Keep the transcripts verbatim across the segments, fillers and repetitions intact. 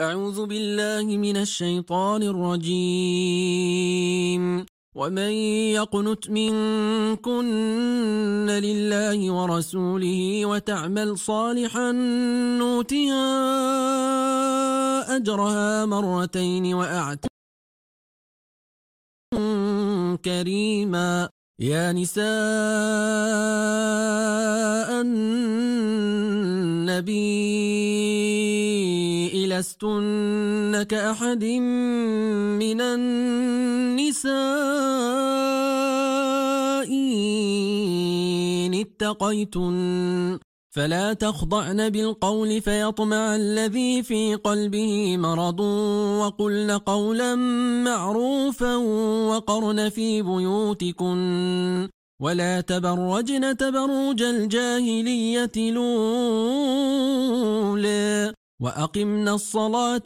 أعوذ بالله من الشيطان الرجيم. ومن يقنت منكن لله ورسوله وتعمل صالحا نؤتها أجرها مرتين وأعتدنا كريما. يا نساء النبي لستن كأحد من النساء إن اتقيتن فلا تخضعن بالقول فيطمع الذي في قلبه مرض وقلن قولا معروفا وقرن في بيوتكن ولا تبرجن تبرج الجاهلية الأولى وأقمنا الصلاة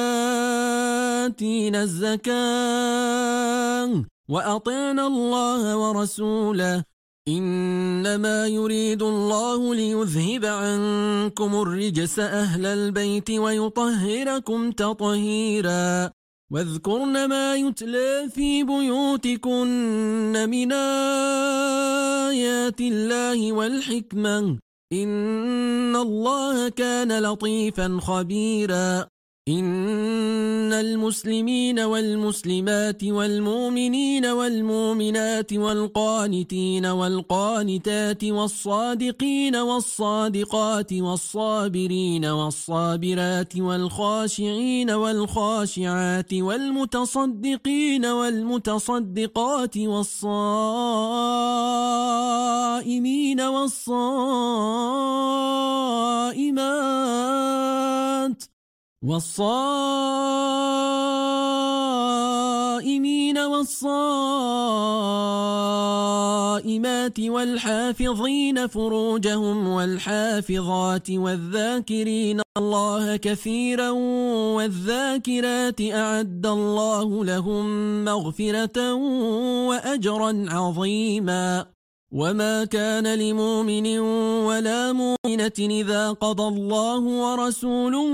وآتينا الزكاة وأطعنا الله ورسوله إنما يريد الله ليذهب عنكم الرجس أهل البيت ويطهركم تطهيرا. واذكرن ما يتلى في بيوتكن من آيات الله والحكمة إن الله كان لطيفا خبيرا. إن المسلمين والمسلمات والمؤمنين والمؤمنات والقانتين والقانتات والصادقين والصادقات والصابرين والصابرات والخاشعين والخاشعات والمتصدقين والمتصدقات والصائمين والصائمات والصائمين والصائمات والحافظين فروجهم والحافظات والذاكرين الله كثيرا والذاكرات أعد الله لهم مغفرة وأجرا عظيما. وما كان لمؤمن ولا مؤمنة إذا قضى الله ورسوله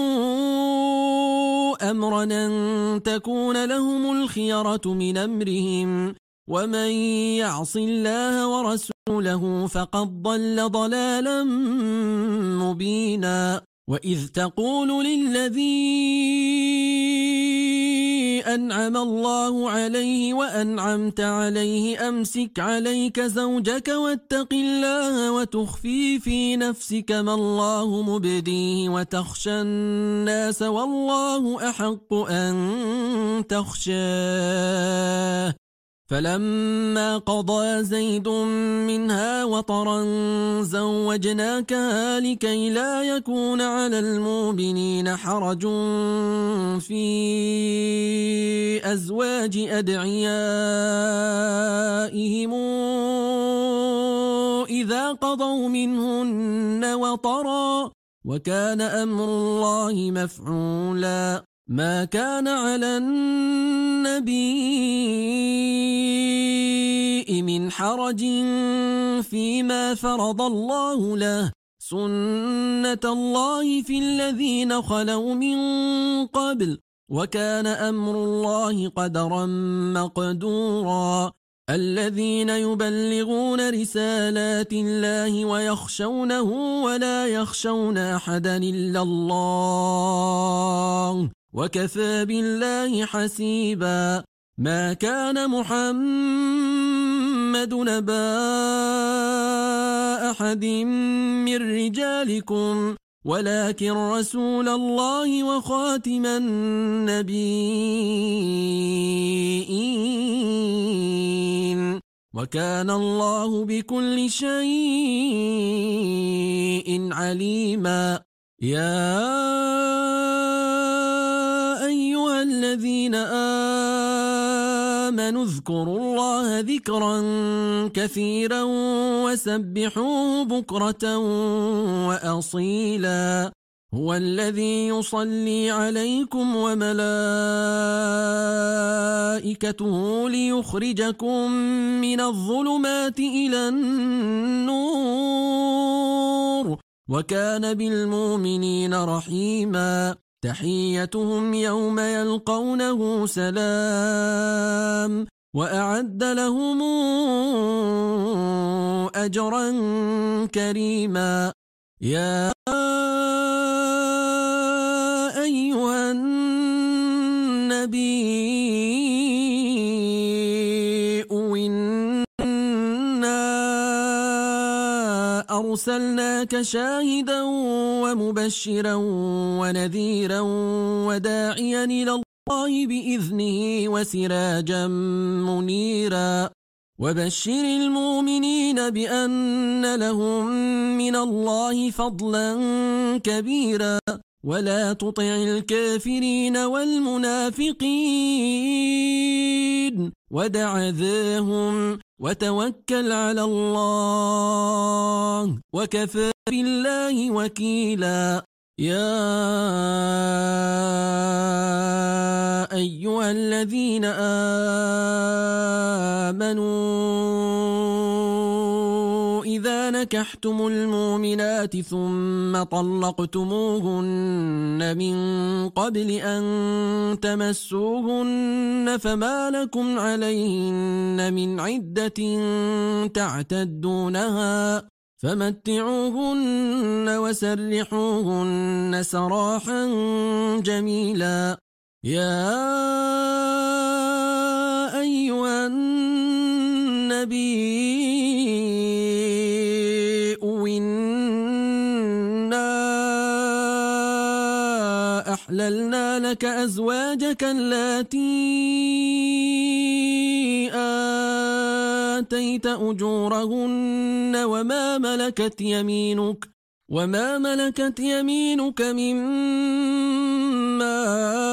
أمرا أن تكون لهم الخيرة من أمرهم ومن يعص الله ورسوله فقد ضل ضلالا مبينا. وإذ تقول للذي أنعم الله عليه وأنعمت عليه أمسك عليك زوجك واتق الله وتخفي في نفسك ما الله مبديه وتخشى الناس والله أحق أن تخشاه. فلما قضى زيد منها وطرا زوجناكها لكي لا يكون على المؤمنين حرج في أزواج أدعيائهم إذا قضوا منهن وطرا وكان أمر الله مفعولا. ما كان على النبي من حرج فيما فرض الله له سنة الله في الذين خلوا من قبل وكان أمر الله قدرا مقدورا. الذين يبلغون رسالات الله ويخشونه ولا يخشون أحدا إلا الله وكفى بالله حسيبا. ما كان محمد نبا أحد من رجالكم ولكن رسول الله وخاتم النبيين وكان الله بكل شيء عليما. يا أيها الذين آمنوا اذكروا الله ذكرا كثيرا وسبحوه بكرة وأصيلا. هو الذي يصلي عليكم وملائكته ليخرجكم من الظلمات إلى النور وكان بالمؤمنين رحيما. تحيتهم يوم يلقونه سلام وأعد لهم أجرا كريما يا أيها النبي إنا أرسلناك شاهدا ومبشرا ونذيرا وداعيا إلى الله بإذنه وسراجا منيرا وبشر المؤمنين بأن لهم من الله فضلا كبيرا ولا تطع الكافرين والمنافقين ودع ذاهم وتوكل على الله وكفى بالله وكيلا يا أيها الذين آمنوا إذا نكحتم المؤمنات ثم طلقتموهن من قبل أن تمسوهن فما لكم عليهن من عدة تعتدونها فمتعوهن وسرحوهن سراحا جميلا يا أيها النبي إنا أحللنا لك أزواجك اللاتي آتيت أجورهن وما ملكت يمينك وما ملكت يمينك مما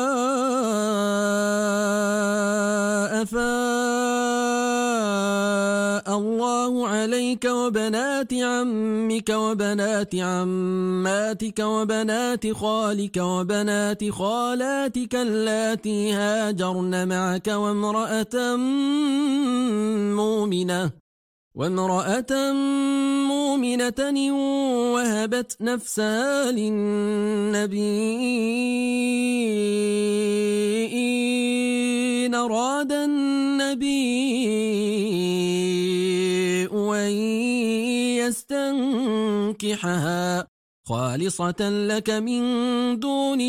أفاء الله عليك وبنات عمك وبنات عماتك وبنات خالك وبنات خالاتك اللاتي هاجرن معك وامرأة مؤمنة وامرأة مؤمنة وهبت نفسها للنبي إن أراد النبي أن يستنكحها خالصة لك من دون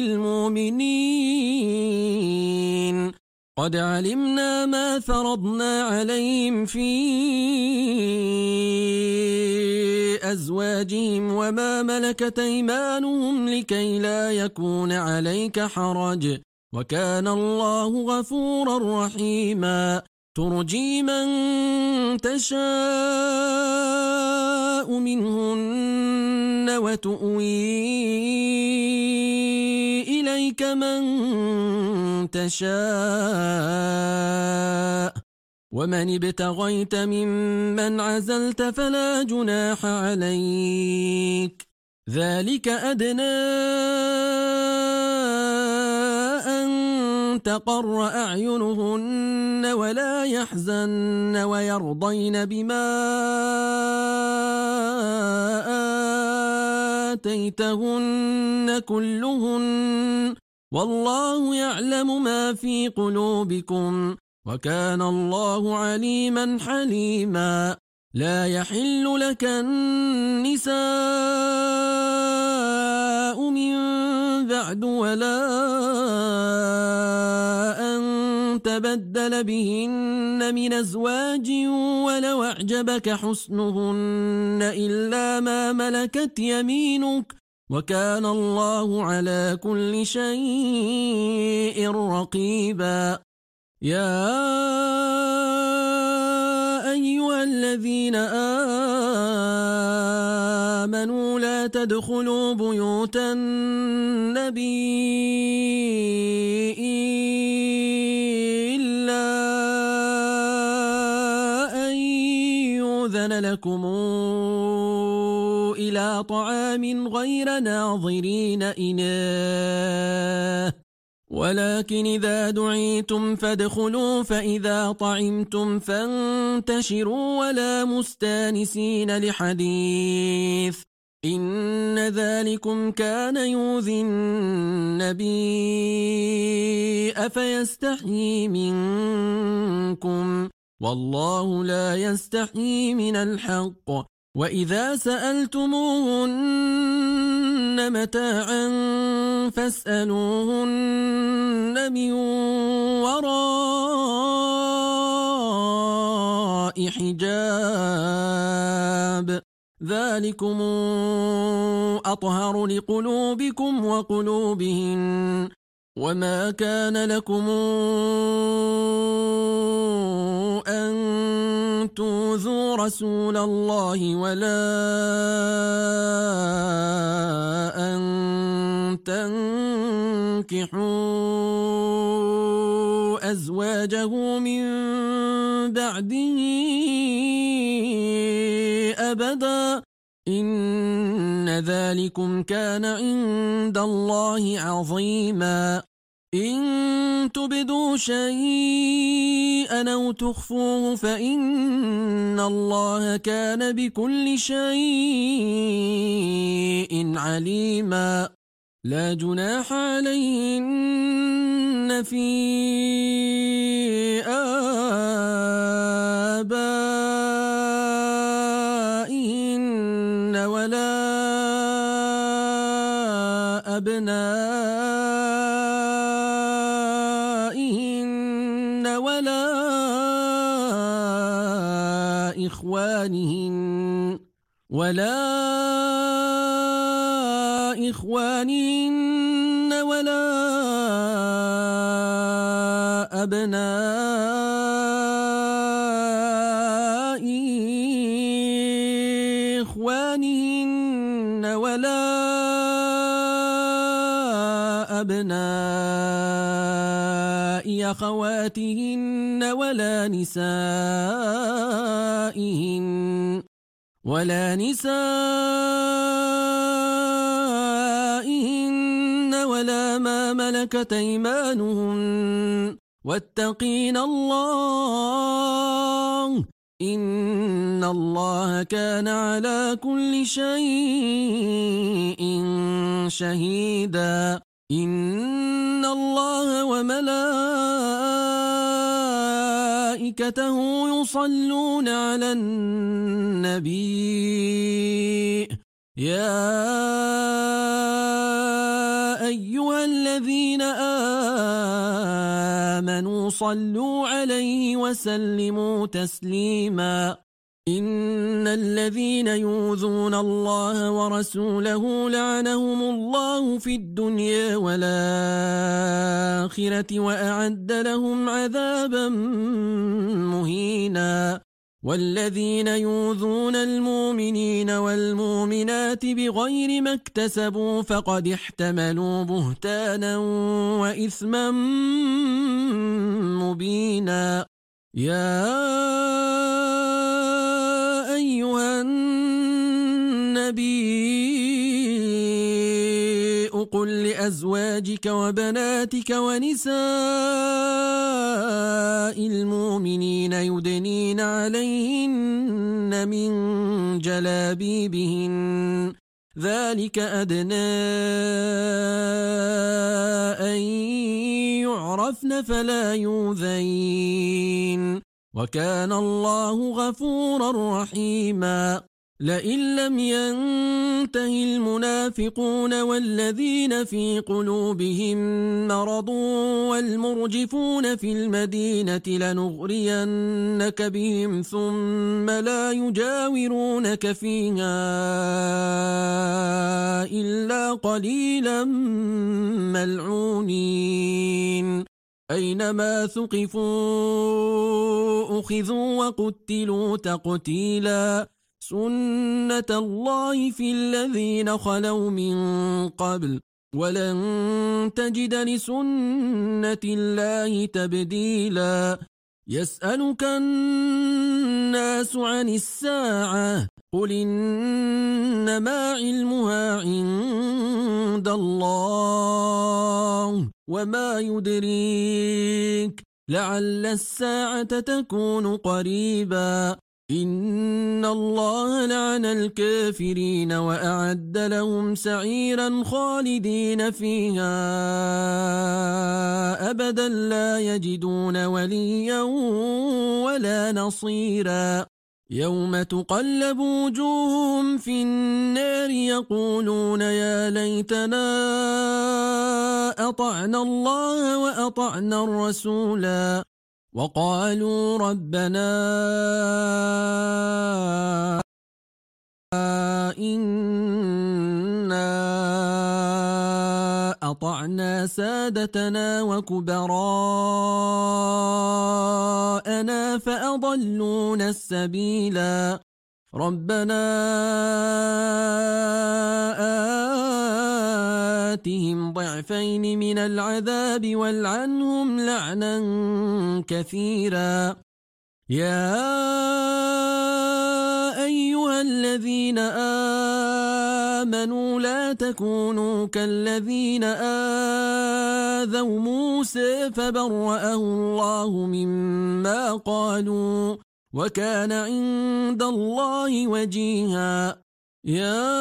المؤمنين قد علمنا ما فرضنا عليهم في أزواجهم وما ملكت أيمانهم لكي لا يكون عليك حرج وكان الله غفورا رحيما ترجي من تشاء منهن وتؤوي إليك من تشاء ومن ابتغيت ممن عزلت فلا جناح عليك ذلك أدنى أن تقر أعينهن ولا يحزن ويرضين بما آتيتهن كلهن والله يعلم ما في قلوبكم وكان الله عليما حليما لا يحل لك النساء من بعد ولا أن تبدل بهن من أزواج ولو أعجبك حسنهن إلا ما ملكت يمينك وكان الله على كل شيء رقيبا يا أيها الذين آمنوا لا تدخلوا بيوت النبي إلا أن يؤذن لكم إلى طعام غير ناظرين إناه ولكن إذا دعيتم فادخلوا فإذا طعمتم فانتشروا ولا مستانسين لحديث إن ذلكم كان يؤذي النبي فيستحيي منكم والله لا يستحيي من الحق وإذا سألتموهن متاعا فاسألوهن من وراء حجاب ذلكم أطهر لقلوبكم وقلوبهن وما كان لكم أن تؤذوا رسول الله ولا أن تنكحوا أزواجه من بعده أبدا إن ذلكم كان عند الله عظيما إن تبدوا شيئا أو تخفوه فإن الله كان بكل شيء عليما لا جناح عليهن في آبائهن ولا أبنائهن ولا إخوانهن ولا إخوانهن ولا أبناء إخوانهن ولا أبناء أخواتهن ولا نسائهن ولا نسائهن ولا ما ملكت أيمانهن واتقين الله إن الله كان على كل شيء شهيدا إن الله وملائكته يصلون على النبي يا أيها الذين آمنوا صلوا عليه وسلموا تسليما إن الذين يؤذون الله ورسوله لعنهم الله في الدنيا والآخرة وأعد لهم عذابا مهينا والذين يؤذون المؤمنين والمؤمنات بغير ما اكتسبوا فقد احتملوا بهتانا وإثما مبينا يا أيها النبي قل لأزواجك وبناتك ونساء المؤمنين يدنين عليهن من جلابيبهن ذلك أدنى أن يعرفن فلا يؤذين وكان الله غفورا رحيما لئن لم ينته المنافقون والذين في قلوبهم مرض والمرجفون في المدينة لنغرينك بهم ثم لا يجاورونك فيها إلا قليلا ملعونين أينما ثقفوا أخذوا وقتلوا تقتيلا سنة الله في الذين خلوا من قبل ولن تجد لسنة الله تبديلا يسألك الناس عن الساعة قل إنما علمها عند الله وما يدريك لعل الساعة تكون قريبا إن الله لعن الكافرين وأعد لهم سعيرا خالدين فيها أبدا لا يجدون وليا ولا نصيرا يوم تقلب وجوههم في النار يقولون يا ليتنا أطعنا الله وأطعنا الرسولا وقالوا ربنا إنا أطعنا سادتنا وكبراءنا فأضلونا السبيلا ربنا آتهم ضعفين من العذاب والعنهم لعنا كثيرا يا أيها الذين آمنوا لا تكونوا كالذين آذوا موسى فبرأه الله مما قالوا وكان عند الله وجيها يا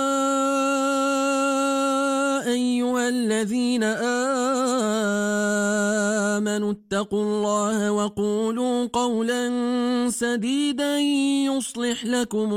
أيها الذين آمنوا اتقوا الله وقولوا قولا سديدا يصلح لكم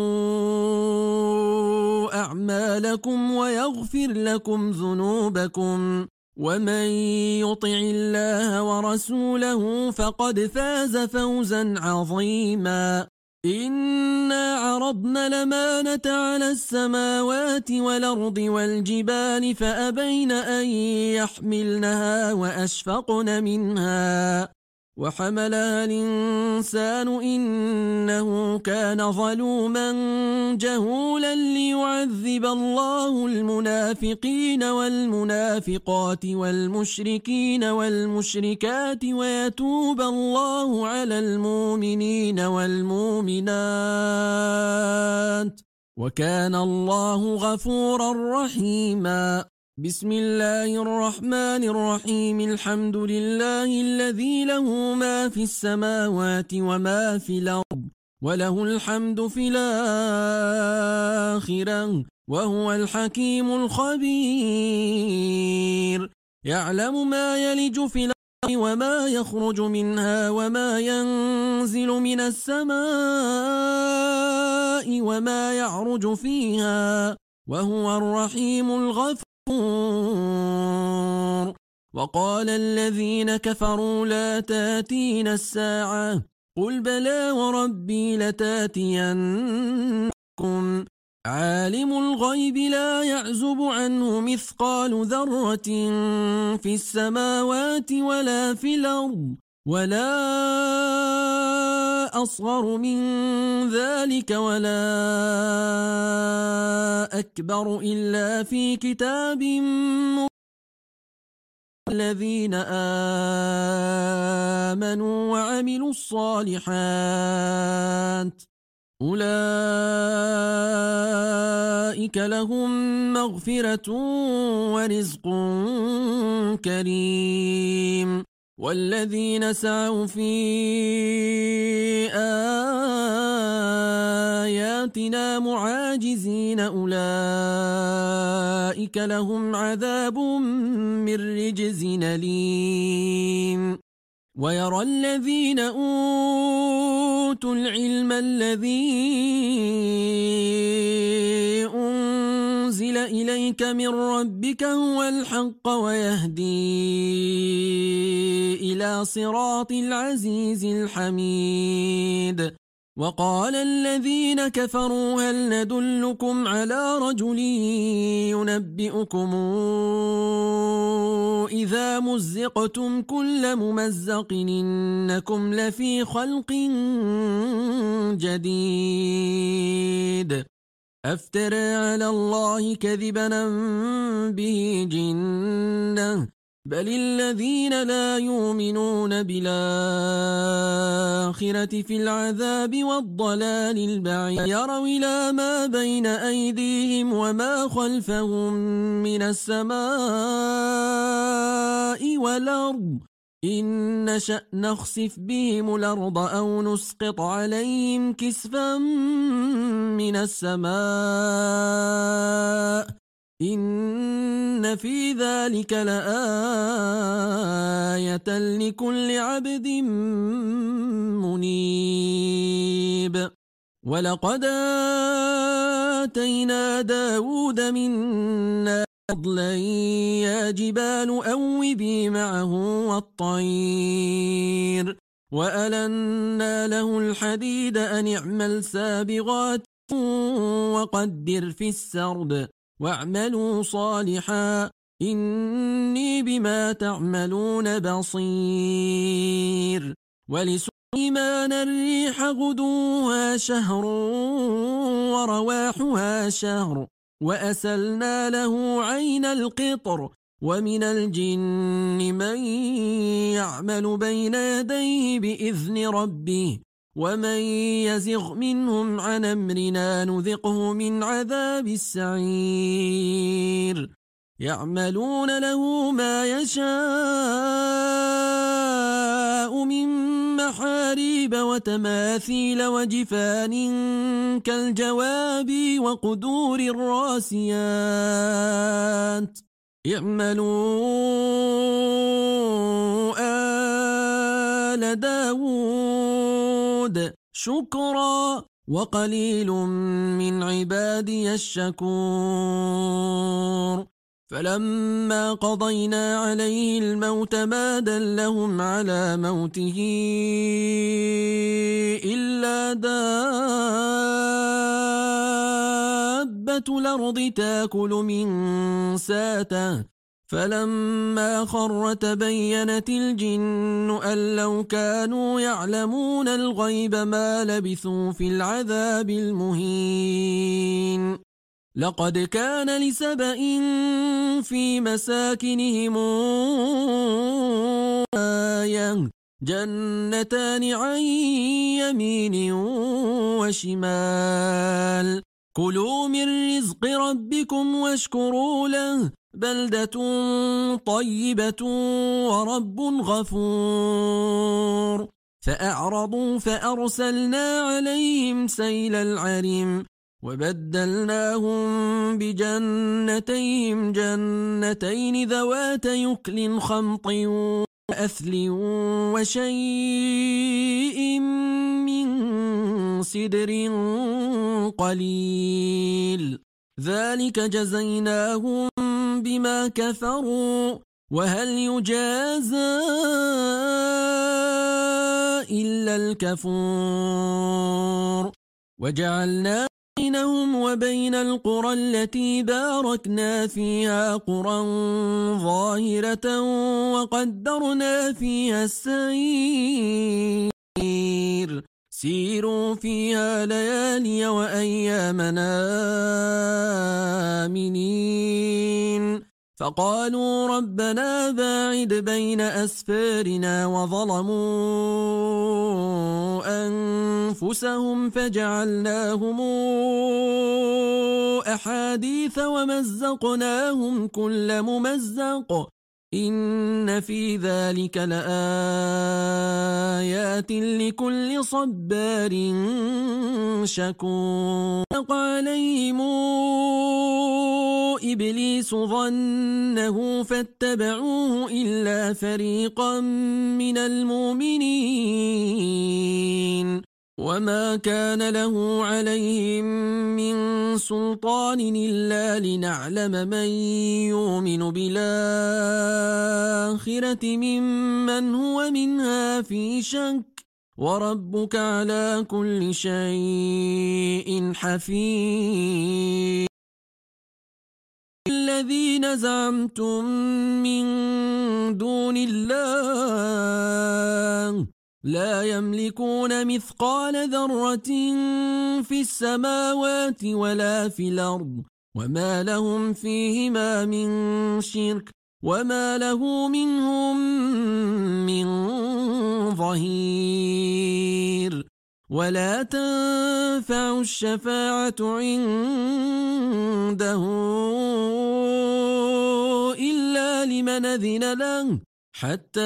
أعمالكم ويغفر لكم ذنوبكم ومن يطع الله ورسوله فقد فاز فوزا عظيما إنا عرضنا الأمانة على السماوات والأرض والجبال فأبين أن يحملنها وأشفقن منها وحملها الإنسان إنه كان ظلوما جهولا ليعذب الله المنافقين والمنافقات والمشركين والمشركات ويتوب الله على المؤمنين والمؤمنات وكان الله غفورا رحيما بسم الله الرحمن الرحيم الحمد لله الذي له ما في السماوات وما في الأرض وله الحمد في الآخرة وهو الحكيم الخبير يعلم ما يلج في الأرض وما يخرج منها وما ينزل من السماء وما يعرج فيها وهو الرحيم الغفور وقال الذين كفروا لا تاتينا الساعة قل بلى وربي لتاتينكم عالم الغيب لا يعزب عنه مثقال ذرة في السماوات ولا في الأرض ولا أصغر من ذلك ولا أكبر إلا في كتاب مبين الذين آمنوا وعملوا الصالحات أولئك لهم مغفرة ورزق كريم والذين سعوا في آياتنا معاجزين أولئك لهم عذاب من رجز أليم ويرى الذين أوتوا العلم الذي أنزل إليك من ربك هو الحق ويهدي إلى صراط العزيز الحميد وقال الذين كفروا هل ندلكم على رجل ينبئكم إذا مزقتم كل ممزق إنكم لفي خلق جديد أفترى على الله كذبا به جنة بل الذين لا يؤمنون بالآخرة في العذاب والضلال البعيد يروا إلى ما بين أيديهم وما خلفهم من السماء والأرض إن نشأ نخسف بهم الأرض أو نسقط عليهم كسفا من السماء إن في ذلك لآية لكل عبد منيب ولقد آتينا داود منا فضلا يا جبال أوبي معه والطير وألنا له الحديد أن اعمل سابغات وقدر في السرد واعملوا صالحا إني بما تعملون بصير ولسليمان الريح غدوها شهر ورواحها شهر وأسلنا له عين القطر ومن الجن من يعمل بين يديه بإذن ربه ومن يزغ منهم عن أمرنا نذقه من عذاب السعير يعملون له ما يشاء من محاريب وتماثيل وجفان كالجواب وقدور الراسيات اعملوا آل داود شكرا وقليل من عبادي الشكور فلما قضينا عليه الموت ما دلهم على موته إلا دابة الأرض تاكل من ساته فلما خر تبينت الجن أن لو كانوا يعلمون الغيب ما لبثوا في العذاب المهين لقد كان لسبإ في مساكنهم آية جنتان عن يمين وشمال كلوا من رزق ربكم واشكروا له بلدة طيبة ورب غفور فأعرضوا فأرسلنا عليهم سيل العرم وبدلناهم بجنتيهم جنتين ذوات يكل خمط وأثل وشيء من سدر قليل ذلك جزيناهم بما كفروا وهل يجازى إلا الكفور وجعلنا بينهم وبين القرى التي باركنا فيها قرى ظاهرة وقدرنا فيها السير سيروا فيها ليالي وأيامنا آمنين فقالوا ربنا باعد بين أسفارنا وظلموا أنفسهم فجعلناهم أحاديث ومزقناهم كل ممزق إن في ذلك لآيات لكل صبار شكور عليهم إبليس ظنه فاتبعوه إلا فريقا من المؤمنين وما كان له عليهم من سلطان إلا لنعلم من يؤمن بالآخرة ممن هو منها في شك وربك على كل شيء حفيظ الذين زعمتم من دون الله لا يملكون مثقال ذرة في السماوات ولا في الأرض وما لهم فيهما من شرك وما له منهم من ظهير ولا تنفع الشفاعة عنده إلا لمن أذن له حتى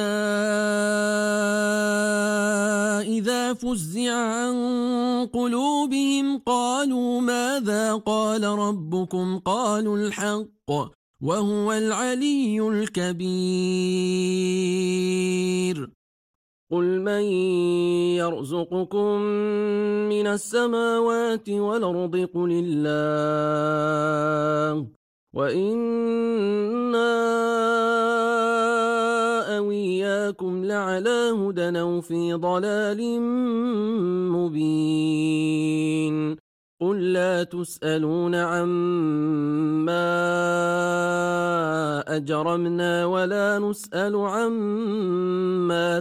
إذا فزع عن قلوبهم قالوا ماذا قال ربكم قالوا الحق وهو العلي الكبير قل من يرزقكم من السماوات والأرض قل الله وإنا أوياكم لعلى هدى أو في ضلال مبين قل لا تسألون عما أجرمنا ولا نسأل عما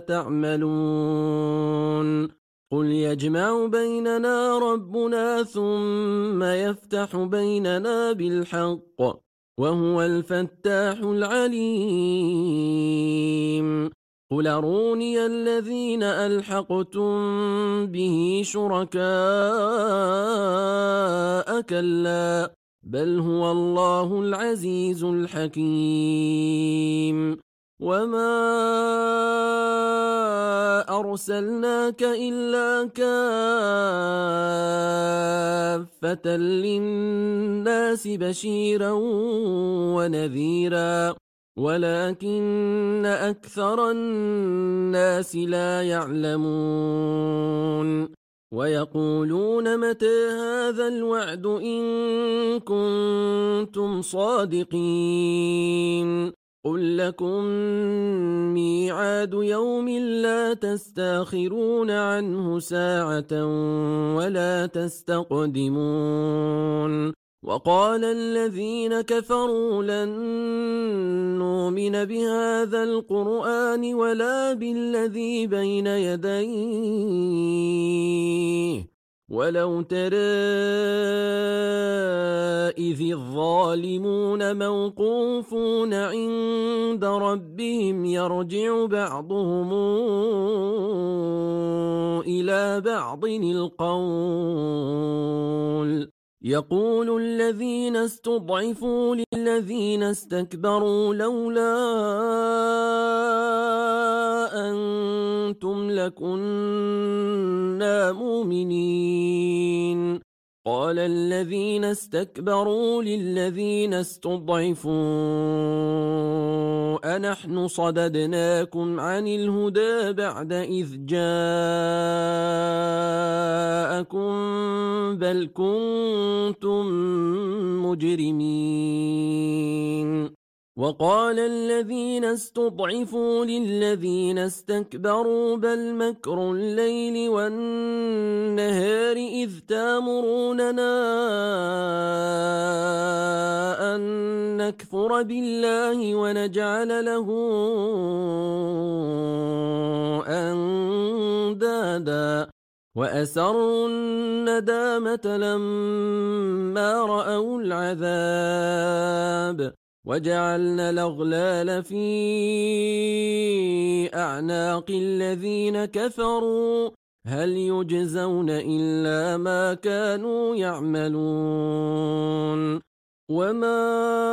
تعملون قل يجمع بيننا ربنا ثم يفتح بيننا بالحق وهو الفتاح العليم قل أروني الذين ألحقتم به شركاء كلا بل هو الله العزيز الحكيم وما أرسلناك إلا كافة للناس بشيرا ونذيرا ولكن أكثر الناس لا يعلمون ويقولون متى هذا الوعد إن كنتم صادقين قل لكم ميعاد يوم لا تستاخرون عنه ساعة ولا تستقدمون وقال الذين كفروا لن نؤمن بهذا القرآن ولا بالذي بين يديه ولو ترى إذ الظالمون موقوفون عند ربهم يرجع بعضهم إلى بعض القول يقول الذين استضعفوا للذين استكبروا لولا أنتم لكنا مؤمنين قال الذين استكبروا للذين استضعفوا أنحن صددناكم عن الهدى بعد إذ جاءكم بل كنتم مجرمين وقال الذين استضعفوا للذين استكبروا بل مكر الليل والنهار إذ تامروننا أن نكفر بالله ونجعل له أندادا وأسروا الندامة لما رأوا العذاب وجعلنا الأغلال في أعناق الذين كفروا هل يجزون إلا ما كانوا يعملون وما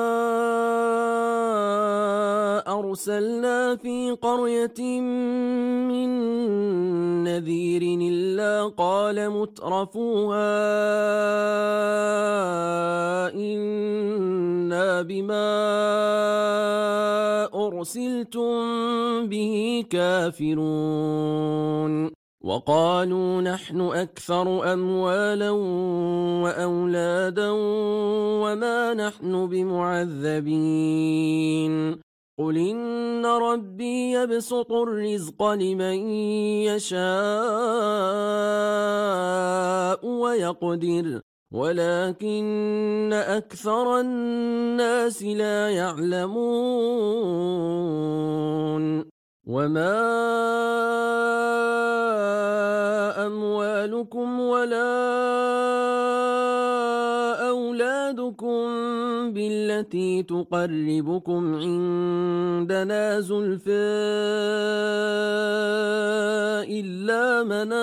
أرسلنا في قرية من نذير إلا قال مترفوها إنا بما أرسلتم به كافرون وقالوا نحن أكثر أموالا وأولادا وما نحن بمعذبين قل إن ربي يبسط الرزق لمن يشاء ويقدر ولكن أكثر الناس لا يعلمون وما أموالكم ولا أولادكم بالتي تقربكم عندنا زلفى إلا من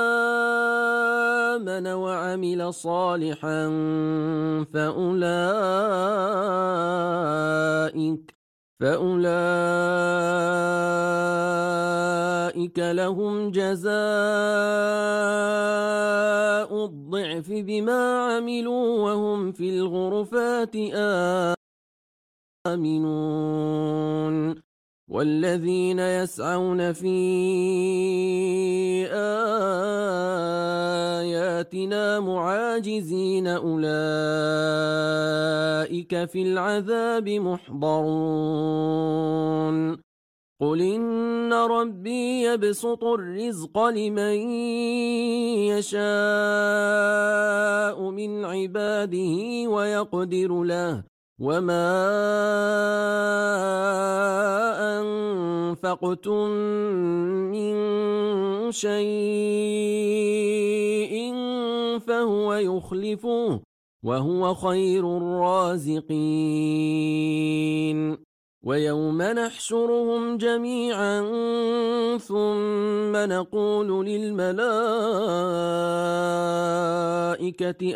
آمن وعمل صالحا فأولئك فأولئك لهم جزاء الضعف بما عملوا وهم في الغرفات آمنون والذين يسعون في آياتنا معاجزين أولئك في العذاب محضرون قل إن ربي يبسط الرزق لمن يشاء من عباده ويقدر له وما أنفقتم من شيء فهو يخلفه وهو خير الرازقين ويوم نحشرهم جميعا ثم نقول للملائكة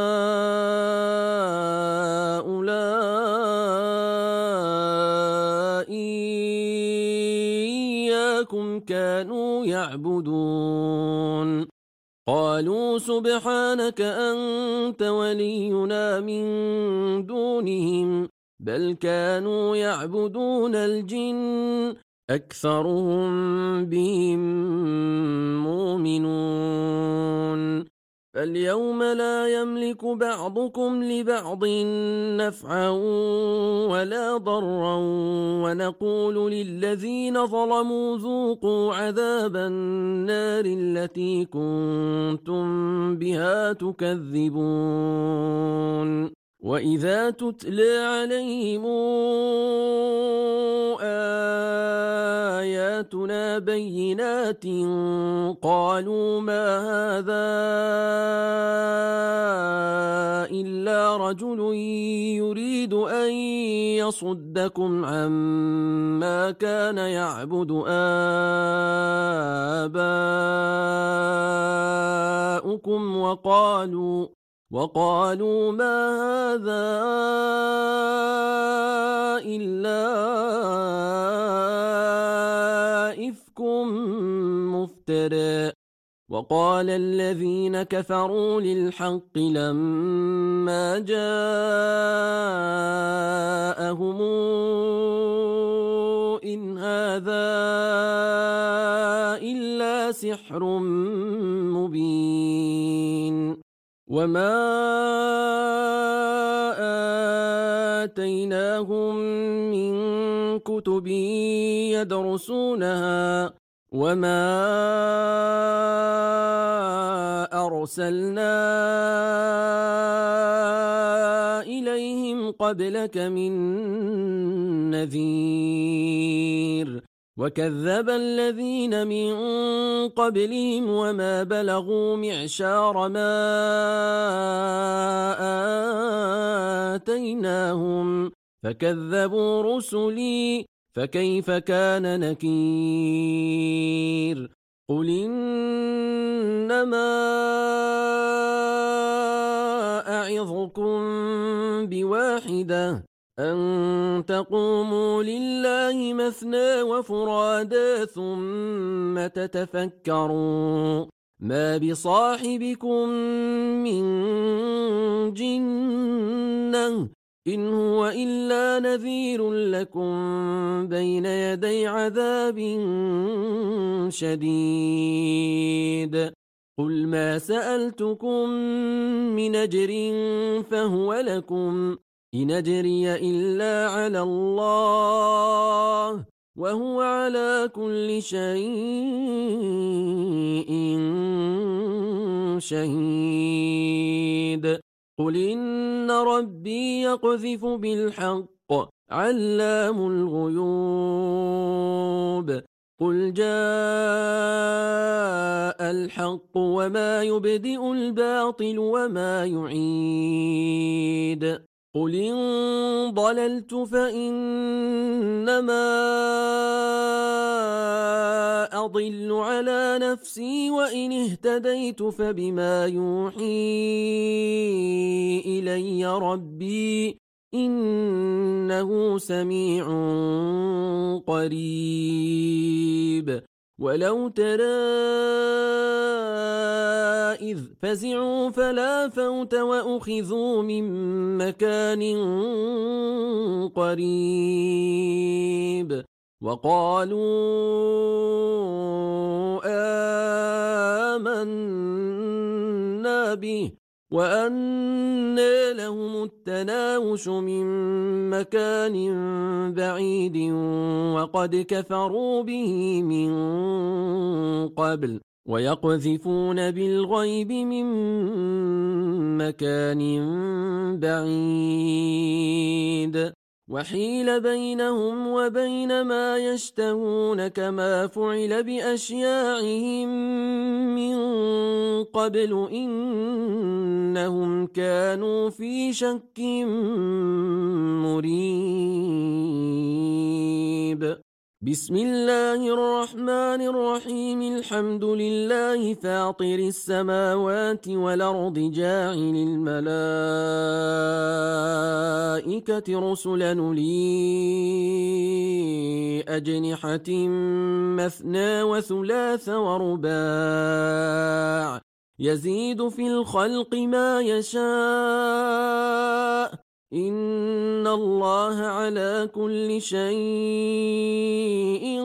أهؤلاء إياكم كانوا يعبدون قالوا سبحانك أنت ولينا من دونهم بل كانوا يعبدون الجن أكثرهم بهم مؤمنون فاليوم لا يملك بعضكم لبعض نفعا ولا ضرا ونقول للذين ظلموا ذوقوا عذاب النار التي كنتم بها تكذبون وإذا تتلى عليهم آياتنا بينات قالوا ما هذا إلا رجل يريد أن يصدكم عما كان يعبد آباؤكم وقالوا وقالوا ما هذا إلا إفك مفترى وقال الذين كفروا للحق لما جاءهم إن هذا إلا سحر مبين وما آتيناهم من كتب يدرسونها وما أرسلنا إليهم قبلك من نذير وكذب الذين من قبلهم وما بلغوا معشار ما آتيناهم فكذبوا رسلي فكيف كان نكير قل إنما أعظكم بواحدة أن تقوموا لله مثنى وفرادا ثم تتفكروا ما بصاحبكم من جنة إن هو إلا نذير لكم بين يدي عذاب شديد قل ما سألتكم من أجر فهو لكم إن أجري إلا على الله وهو على كل شيء شهيد قل إن ربي يقذف بالحق علام الغيوب قل جاء الحق وما يبدئ الباطل وما يعيد قل إن ضللت فإنما أضل على نفسي وإن اهتديت فبما يوحي إلي ربي إنه سميع قريب. ولو ترى إذ فزعوا فلا فوت وأخذوا من مكان قريب وقالوا آمنا به وأنى لهم التناوش من مكان بعيد وقد كفروا به من قبل ويقذفون بالغيب من مكان بعيد وحيل بينهم وبين ما يشتهون كما فعل بأشياعهم من قبل إنهم كانوا في شك مريب. بسم الله الرحمن الرحيم. الحمد لله فاطر السماوات والأرض جاعل الملائكة رسلا أولي أجنحة مثنى وثلاث ورباع يزيد في الخلق ما يشاء إن الله على كل شيء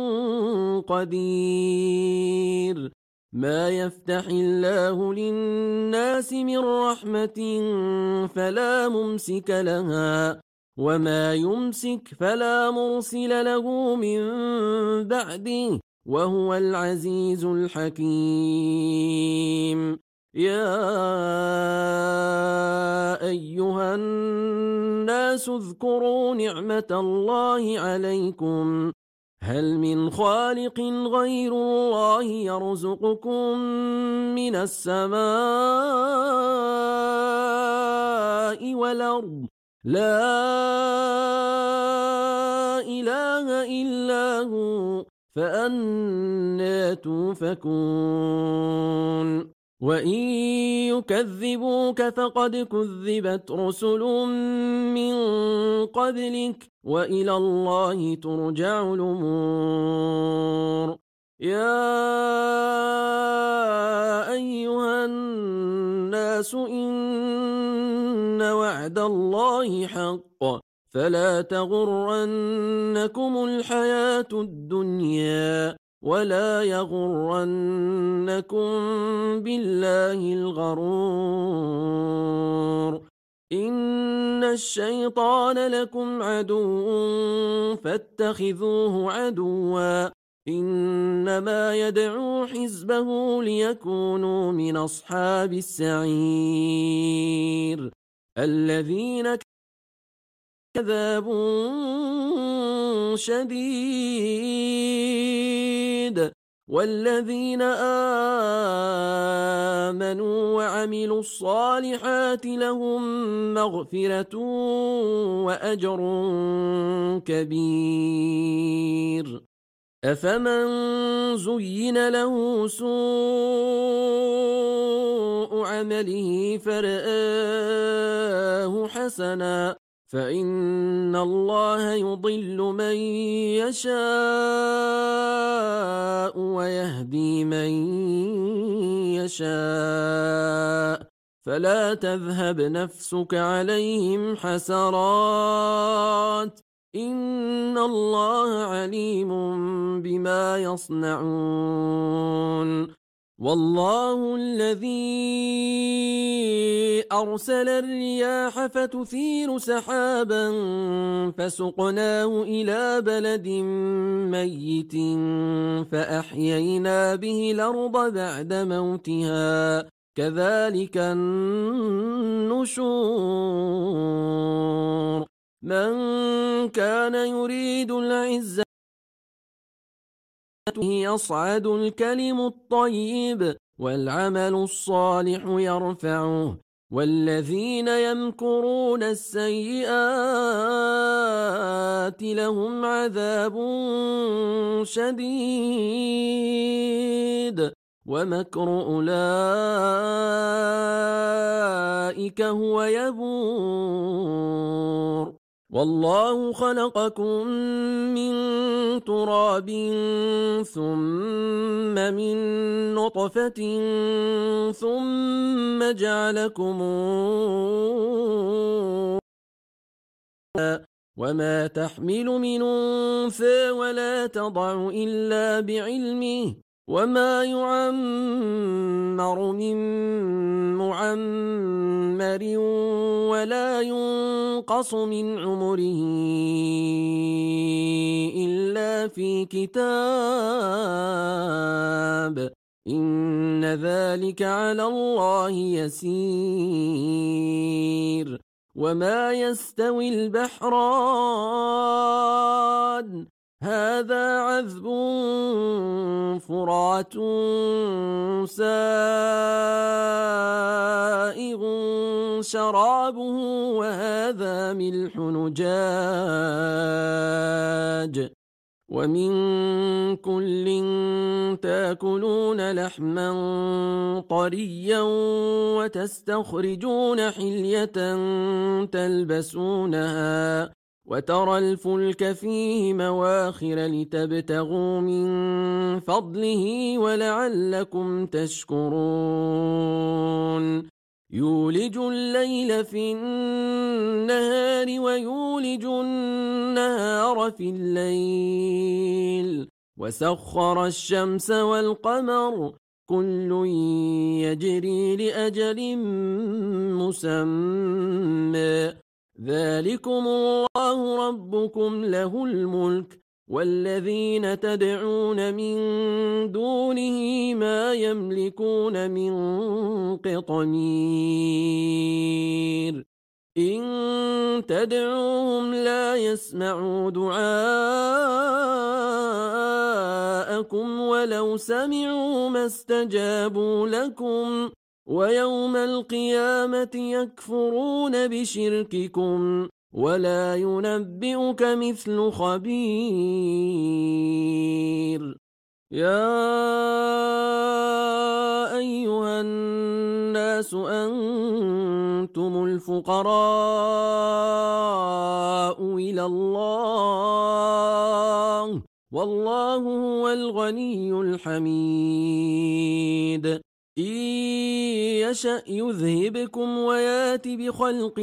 قدير. ما يفتح الله للناس من رحمة فلا ممسك لها وما يمسك فلا مرسل له من بعده وهو العزيز الحكيم. يا أيها الناس اذكروا نعمة الله عليكم هل من خالق غير الله يرزقكم من السماء والأرض لا إله إلا هو فأنى توفكون. وإن يكذبوك فقد كذبت رسل من قبلك وإلى الله ترجع الأمور. يا أيها الناس إن وعد الله حق فلا تغرنكم الحياة الدنيا ولا يغرنكم بالله الغرور. إن الشيطان لكم عدو فاتخذوه عدوا إنما يدعو حزبه ليكونوا من أصحاب السعير الذين عذاب شديد والذين آمنوا وعملوا الصالحات لهم مغفرة وأجر كبير. أفمن زين له سوء عمله فرآه حسنا فإن الله يضل من يشاء ويهدي من يشاء فلا تذهب نفسك عليهم حسرات إن الله عليم بما يصنعون. والله الذي أرسل الرياح فتثير سحابا فسقناه إلى بلد ميت فأحيينا به الأرض بعد موتها كذلك النشور. من كان يريد العزة يصعد الكلم الطيب والعمل الصالح يرفعه والذين يمكرون السيئات لهم عذاب شديد ومكر أولئك هو يبور والله خلقكم من تراب ثم من نطفة ثم جعلكم وما تحمل من أنثى ولا تضع إلا بعلمه وما يعمر من معمر ولا ينقص من عمره إلا في كتاب إن ذلك على الله يسير وما يستوي البحران هذا عذب فرات سائغ شرابه وهذا ملح نجاج ومن كل تاكلون لحما طريا وتستخرجون حلية تلبسونها وترى الفلك فيه مواخر لتبتغوا من فضله ولعلكم تشكرون يولج الليل في النهار ويولج النهار في الليل وسخر الشمس والقمر كل يجري لأجل مسمى ذلكم الله ربكم له الملك والذين تدعون من دونه ما يملكون من قطمير إن تدعوهم لا يسمعوا دعاءكم ولو سمعوا ما استجابوا لكم ويوم القيامة يكفرون بشرككم ولا ينبئك مثل خبير يا أيها الناس أنتم الفقراء إلى الله والله هو الغني الحميد إن يشأ يذهبكم ويات بخلق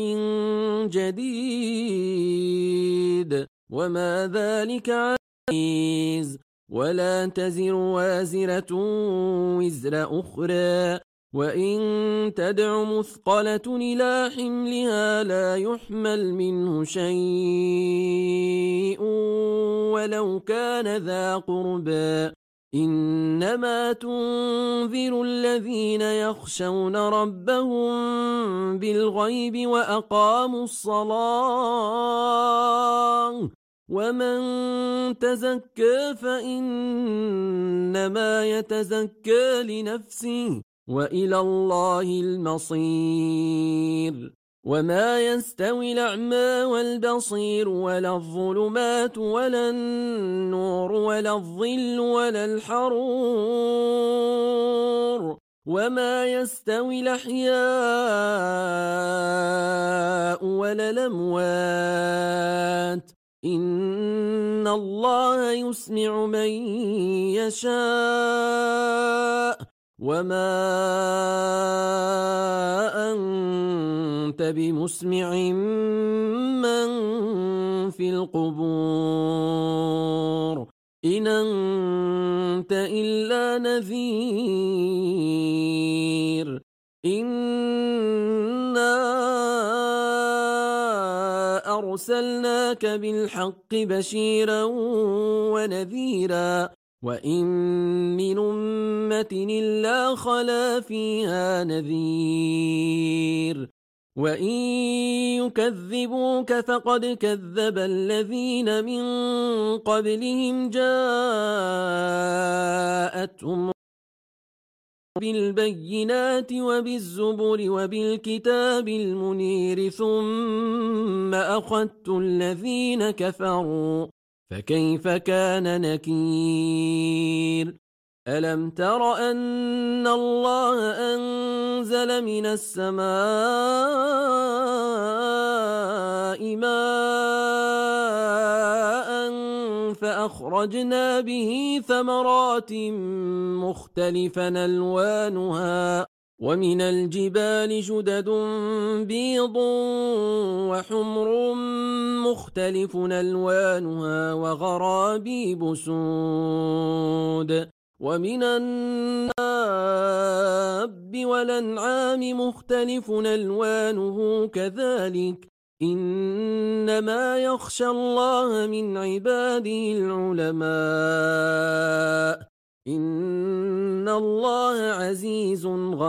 جديد وما ذلك عزيز ولا تزر وازرة وزر أخرى وإن تدع مثقلة إلى حملها لا يحمل منه شيء ولو كان ذا قربى إنما تنذر الذين يخشون ربهم بالغيب وأقاموا الصلاة ومن تزكى فإنما يتزكى لنفسه وإلى الله المصير وما يستوي الأعمى والبصير ولا الظلمات ولا النور ولا الظل ولا الحرور وما يستوي الأحياء ولا الأموات إن الله يسمع من يشاء وما أنت بمسمع من في القبور إن أنت إلا نذير إنا أرسلناك بالحق بشيرا ونذيرا وإن من أمة إلا خلا فيها نذير وإن يكذبوك فقد كذب الذين من قبلهم جاءتهم بالبينات وبالزبر وبالكتاب المنير ثم أخذت الذين كفروا فكيف كان نكير ألم تر أن الله أنزل من السماء ماء فأخرجنا به ثمرات مختلفا ألوانها ومن الجبال جدد بيض وحمر مختلف ألوانها وغرابيب سود ومن الناب والأنعام مختلف ألوانه كذلك إنما يخشى الله من عباده العلماء إن الله عزيز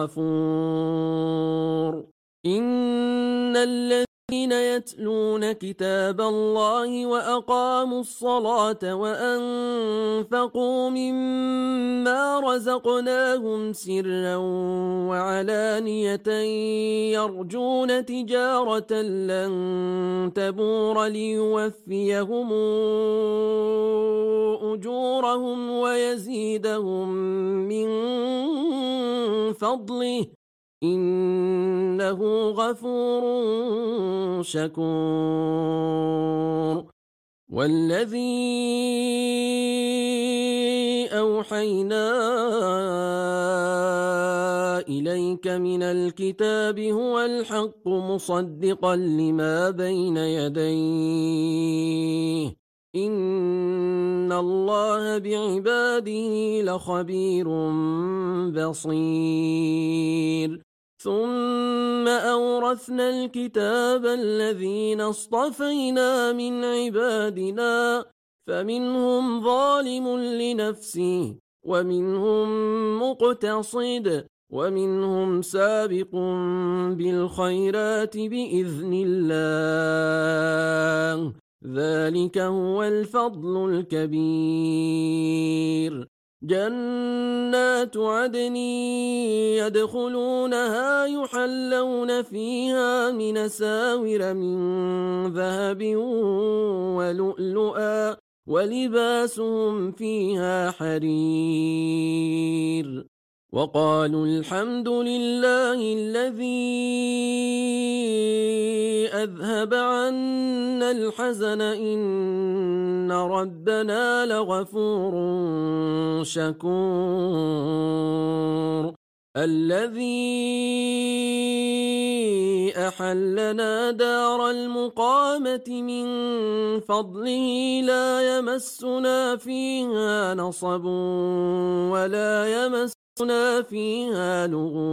غفور إن الذين يتلون كتاب الله وأقاموا الصلاة وأنفقوا مما رزقناهم سرا وعلانية يرجون تجارة لن تبور ليوفيهم أجورهم ويزيدهم من فضله إنه غفور شكور والذي أوحينا إليك من الكتاب هو الحق مصدقا لما بين يديه إن الله بعباده لخبير بصير ثم أورثنا الكتاب الذين اصطفينا من عبادنا فمنهم ظالم لنفسه ومنهم مقتصد ومنهم سابق بالخيرات بإذن الله ذلك هو الفضل الكبير جنات عدن يدخلونها يحلون فيها من ساور من ذهب ولؤلؤا ولباسهم فيها حرير وقالوا الحمد لله الذي أذهب عنا الحزن إن ربنا لغفور شكور الذي أحلنا دار المقامة من فضله لا يمسنا فيها نصب ولا يمسنا فيها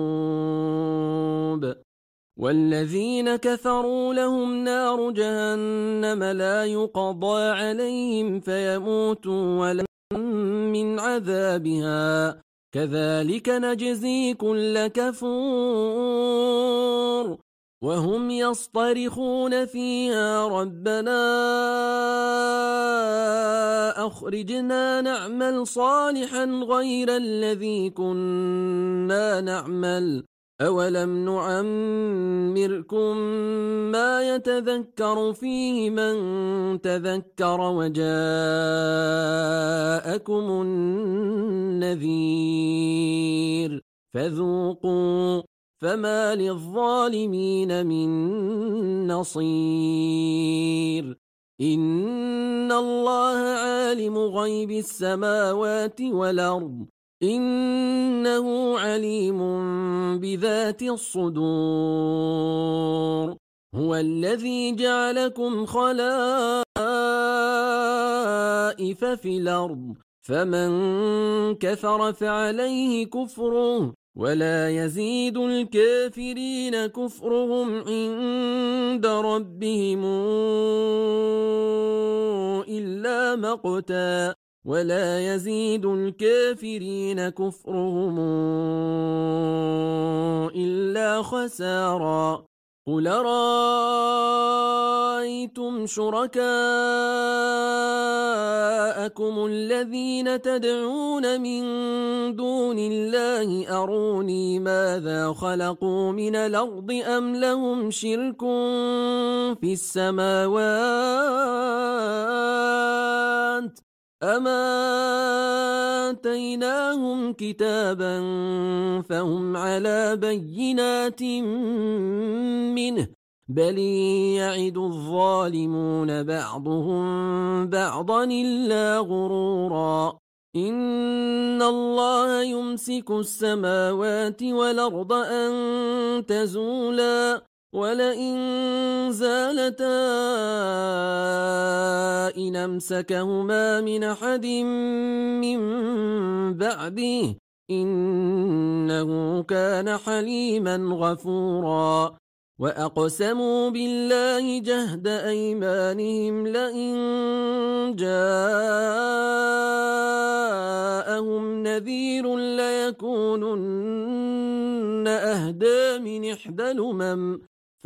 لغوب والذين كفروا لهم نار جهنم لا يقضى عليهم فيموتوا ولا من عذابها كذلك نجزي كل كفور وهم يصطرخون فيها ربنا أخرجنا نعمل صالحا غير الذي كنا نعمل أولم نعمركم ما يتذكر فيه من تذكر وجاءكم النذير فذوقوا فما للظالمين من نصير إن الله عالم غيب السماوات والأرض إنه عليم بذات الصدور هو الذي جعلكم خلائف في الأرض فمن كفر فعليه كفره ولا يزيد الكافرين كفرهم عند ربهم إلا مقتا ولا يزيد الكافرين كفرهم إلا خسارا قل رأيتم شركاءكم الذين تدعون من دون الله أروني ماذا خلقوا من الأرض أم لهم شرك في السماوات أما آتيناهم كتابا فهم على بينات منه بل يعد الظالمون بعضهم بعضا إلا غرورا إن الله يمسك السماوات والأرض أن تزولا ولئن زالتا إن أمسكهما من أحد من بعده إنه كان حليما غفورا وأقسموا بالله جهد أيمانهم لئن جاءهم نذير ليكونن أهدى من إحدى الأمم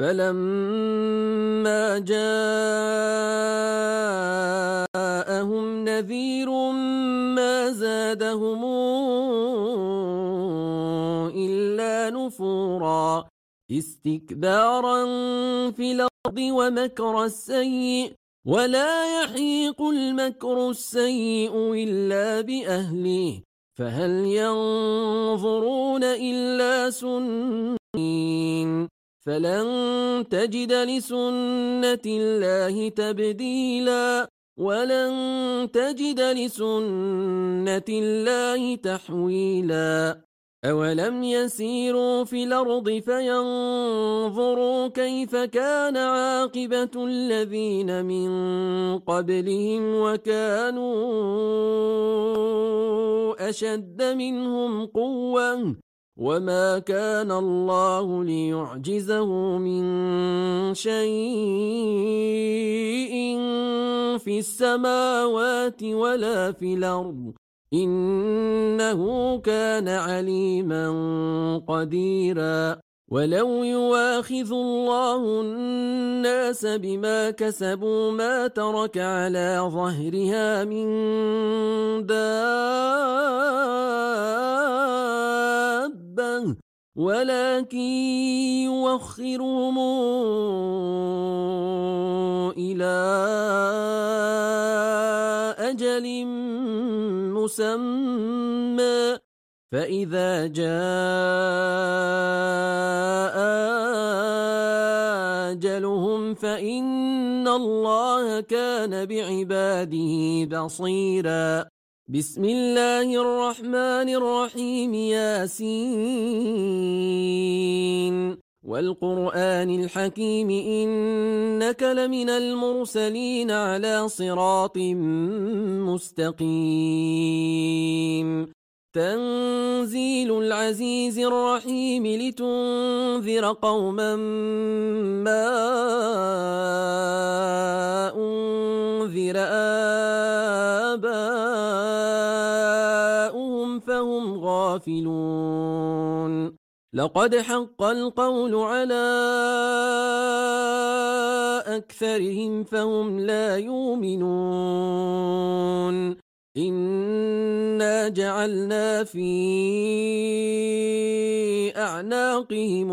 فلما جاءهم نذير ما زادهم إلا نفورا استكبارا في الأرض ومكر السيء ولا يحيق المكر السيء إلا بأهله فهل ينظرون إلا سنين فلن تجد لسنة الله تبديلا ولن تجد لسنة الله تحويلا أولم يسيروا في الأرض فينظروا كيف كان عاقبة الذين من قبلهم وكانوا أشد منهم قوة وما كان الله ليعجزه من شيء في السماوات ولا في الأرض إنه كان عليما قديرا ولو يواخذ الله الناس بما كسبوا ما ترك على ظهرها من دابة ولكن يوخرهم إلى أجل مسمى فإذا جاء أجلهم فإن الله كان بعباده بصيرا بسم الله الرحمن الرحيم ياسين والقرآن الحكيم إنك لمن المرسلين على صراط مستقيم تنزيل العزيز الرحيم لتنذر قوما ما أنذر آباؤهم فهم غافلون لقد حق القول على أكثرهم فهم لا يؤمنون إنا جعلنا في أعناقهم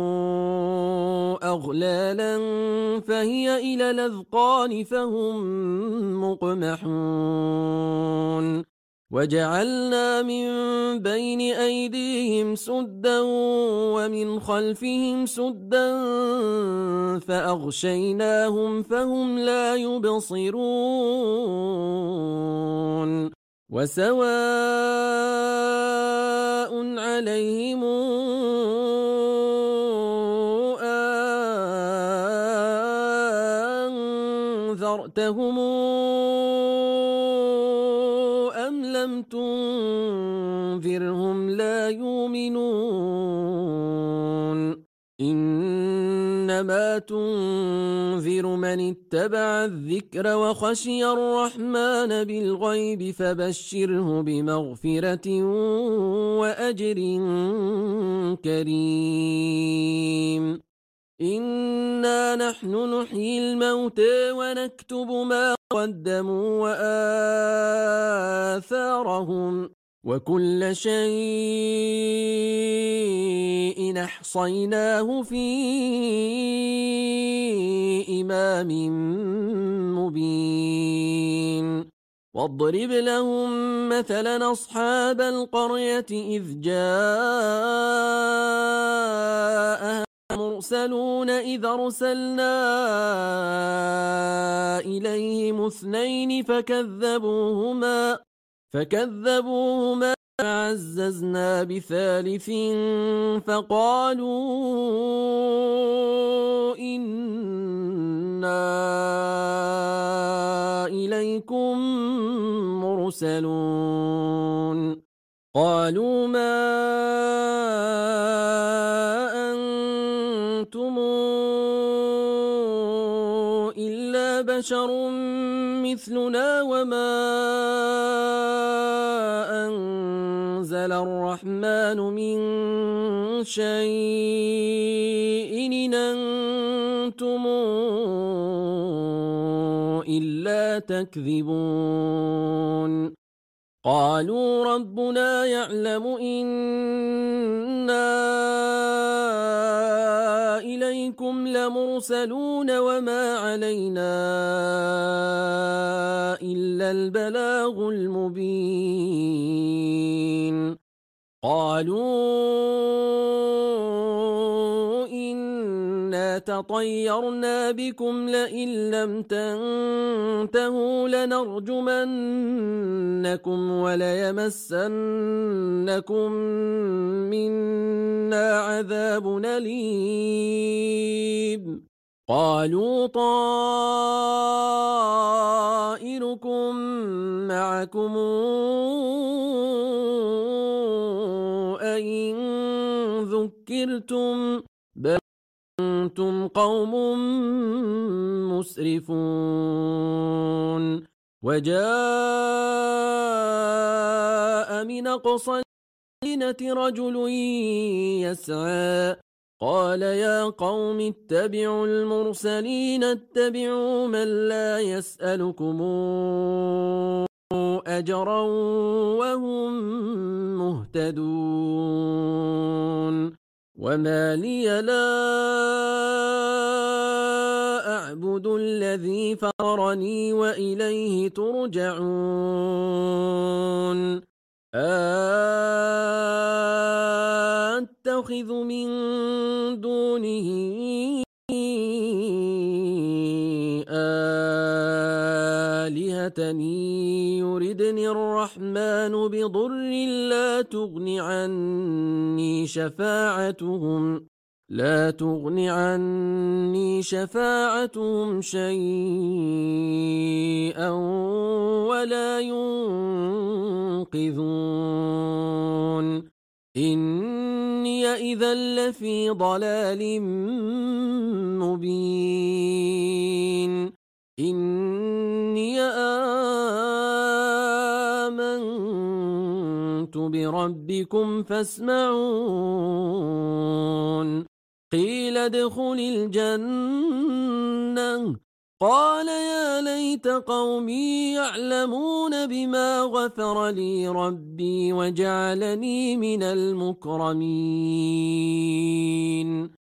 أغلالا فهي إلى الأذقان فهم مقمحون وجعلنا من بين أيديهم سدا ومن خلفهم سدا فأغشيناهم فهم لا يبصرون وسواء عليهم أنذرتهم أم لم تنذرهم لا يؤمنون إنما تنذر من اتبع الذكر وخشي الرحمن بالغيب فبشره بمغفرة وأجر كريم إنا نحن نحيي الموتى ونكتب ما قدموا وآثارهم وكل شيء أحصيناه في إمام مبين واضرب لهم مثلا أصحاب القرية إذ جاءها المرسلون إذ أرسلنا إليهم اثنين فكذبوهما فكذبوهما فعززنا بثالث فقالوا إنا إليكم مرسلون قالوا ما أنتم إلا بشر مثلنا وما أنزل الرحمن من شيء إن أنتم إلا تكذبون قالوا ربنا يعلم إنا إليكم لمرسلون وما علينا إلا البلاغ المبين قالوا إنا تطيرنا بكم لئن لم تنتهوا لنرجمنكم وليمسنكم منا عذاب أليم قالوا طائركم معكم أئن ذكرتم بل أنتم قوم مسرفون وجاء من أقصى المدينة رجل يسعى قال يا قوم اتبعوا المرسلين اتبعوا من لا يسألكم أجرا وهم مهتدون وما لي لا أعبد الذي فطرني وإليه ترجعون أتخذ من دونه آلهة يردني الرحمن بضر لا تغن عني شفاعتهم لا تغن عني شفاعتهم شيئا ولا ينقذون إني إذا لفي ضلال مبين إني آمنت بربكم فاسمعون قيل ادخل الجنة قال يا ليت قومي يعلمون بما غفر لي ربي وجعلني من المكرمين